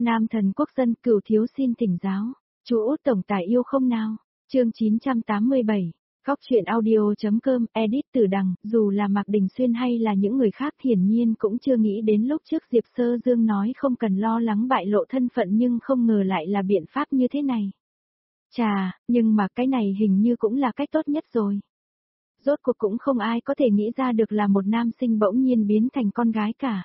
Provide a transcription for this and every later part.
Nam thần quốc dân Cửu thiếu xin thỉnh giáo. Chú Út tổng tài yêu không nào? Chương 987. Góc truyện audio.com, edit từ đằng, dù là Mạc Đình Xuyên hay là những người khác hiển nhiên cũng chưa nghĩ đến lúc trước Diệp Sơ Dương nói không cần lo lắng bại lộ thân phận nhưng không ngờ lại là biện pháp như thế này. Chà, nhưng mà cái này hình như cũng là cách tốt nhất rồi. Rốt cuộc cũng không ai có thể nghĩ ra được là một nam sinh bỗng nhiên biến thành con gái cả.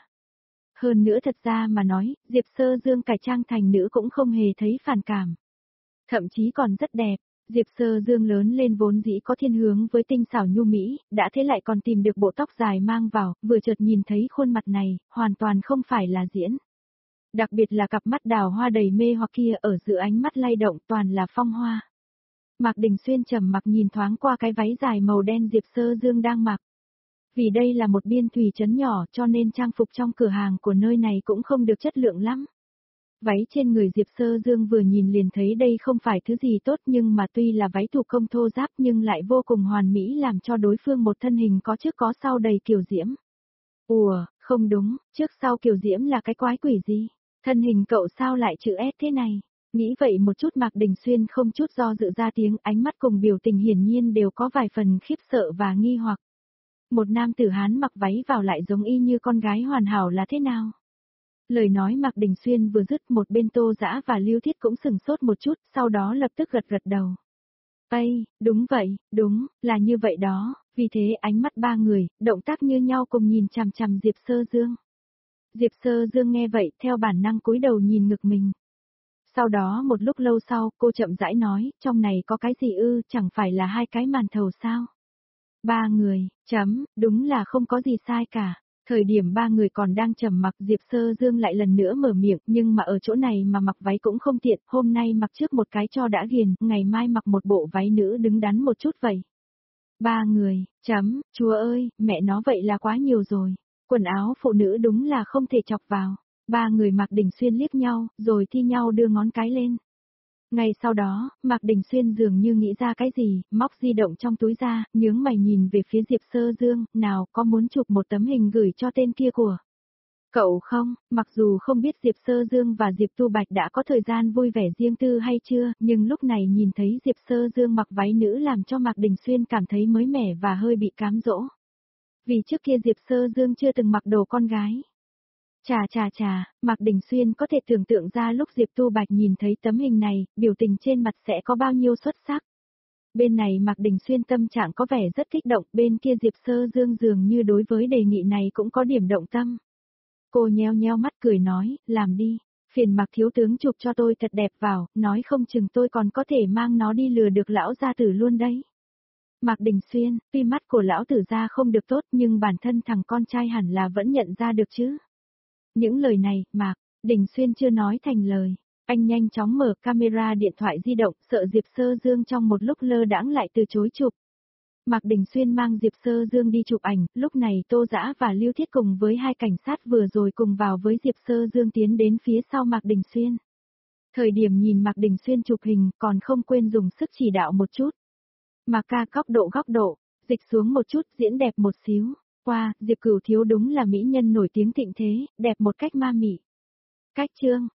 Hơn nữa thật ra mà nói, Diệp Sơ Dương cải trang thành nữ cũng không hề thấy phản cảm. Thậm chí còn rất đẹp. Diệp Sơ Dương lớn lên vốn dĩ có thiên hướng với tinh xảo nhu mỹ, đã thế lại còn tìm được bộ tóc dài mang vào, vừa chợt nhìn thấy khuôn mặt này, hoàn toàn không phải là diễn. Đặc biệt là cặp mắt đào hoa đầy mê hoặc kia ở giữa ánh mắt lay động toàn là phong hoa. Mạc Đình Xuyên trầm mặc nhìn thoáng qua cái váy dài màu đen Diệp Sơ Dương đang mặc. Vì đây là một biên thùy trấn nhỏ cho nên trang phục trong cửa hàng của nơi này cũng không được chất lượng lắm. Váy trên người Diệp Sơ Dương vừa nhìn liền thấy đây không phải thứ gì tốt nhưng mà tuy là váy thủ công thô ráp nhưng lại vô cùng hoàn mỹ làm cho đối phương một thân hình có trước có sau đầy kiều diễm. Ủa, không đúng, trước sau kiều diễm là cái quái quỷ gì? Thân hình cậu sao lại chữ S thế này? Nghĩ vậy một chút Mạc Đình Xuyên không chút do dự ra tiếng, ánh mắt cùng biểu tình hiển nhiên đều có vài phần khiếp sợ và nghi hoặc. Một nam tử Hán mặc váy vào lại giống y như con gái hoàn hảo là thế nào? Lời nói Mạc Đình Xuyên vừa dứt một bên Tô Dã và Lưu Thiết cũng sừng sốt một chút, sau đó lập tức gật gật đầu. Ây, đúng vậy, đúng, là như vậy đó, vì thế ánh mắt ba người, động tác như nhau cùng nhìn chằm chằm Diệp Sơ Dương. Diệp Sơ Dương nghe vậy theo bản năng cúi đầu nhìn ngực mình. Sau đó một lúc lâu sau cô chậm rãi nói, trong này có cái gì ư, chẳng phải là hai cái màn thầu sao? Ba người, đúng là không có gì sai cả. Thời điểm ba người còn đang trầm mặc Diệp Sơ Dương lại lần nữa mở miệng nhưng mà ở chỗ này mà mặc váy cũng không tiện, hôm nay mặc trước một cái cho đã ghiền, ngày mai mặc một bộ váy nữ đứng đắn một chút vậy. Ba người, chúa ơi, mẹ nó vậy là quá nhiều rồi, quần áo phụ nữ đúng là không thể chọc vào. Ba người Mạc Đình Xuyên liếc nhau, rồi thi nhau đưa ngón cái lên. Ngay sau đó, Mạc Đình Xuyên dường như nghĩ ra cái gì, móc di động trong túi ra, nhướng mày nhìn về phía Diệp Sơ Dương, nào có muốn chụp một tấm hình gửi cho tên kia của cậu không? Mặc dù không biết Diệp Sơ Dương và Diệp Tu Bạch đã có thời gian vui vẻ riêng tư hay chưa, nhưng lúc này nhìn thấy Diệp Sơ Dương mặc váy nữ làm cho Mạc Đình Xuyên cảm thấy mới mẻ và hơi bị cám dỗ. Vì trước kia Diệp Sơ Dương chưa từng mặc đồ con gái. Chà, Mạc Đình Xuyên có thể tưởng tượng ra lúc Diệp Tu Bạch nhìn thấy tấm hình này, biểu tình trên mặt sẽ có bao nhiêu xuất sắc. Bên này Mạc Đình Xuyên tâm trạng có vẻ rất kích động, bên kia Diệp Sơ Dương dường như đối với đề nghị này cũng có điểm động tâm. Cô nheo nheo mắt cười nói, làm đi, phiền Mạc thiếu tướng chụp cho tôi thật đẹp vào, nói không chừng tôi còn có thể mang nó đi lừa được lão gia tử luôn đấy. Mạc Đình Xuyên, tuy mắt của lão tử gia không được tốt nhưng bản thân thằng con trai hẳn là vẫn nhận ra được chứ. Những lời này, Mạc Đình Xuyên chưa nói thành lời. Anh nhanh chóng mở camera điện thoại di động, sợ Diệp Sơ Dương trong một lúc lơ đãng lại từ chối chụp. Mạc Đình Xuyên mang Diệp Sơ Dương đi chụp ảnh, lúc này Tô Dã và Lưu Thiết cùng với hai cảnh sát vừa rồi cùng vào với Diệp Sơ Dương tiến đến phía sau Mạc Đình Xuyên. Thời điểm nhìn Mạc Đình Xuyên chụp hình còn không quên dùng sức chỉ đạo một chút. Mạc ca góc độ, dịch xuống một chút, diễn đẹp một xíu. Wow, Diệp Cửu thiếu đúng là mỹ nhân nổi tiếng thịnh thế, đẹp một cách ma mị. Cách chương,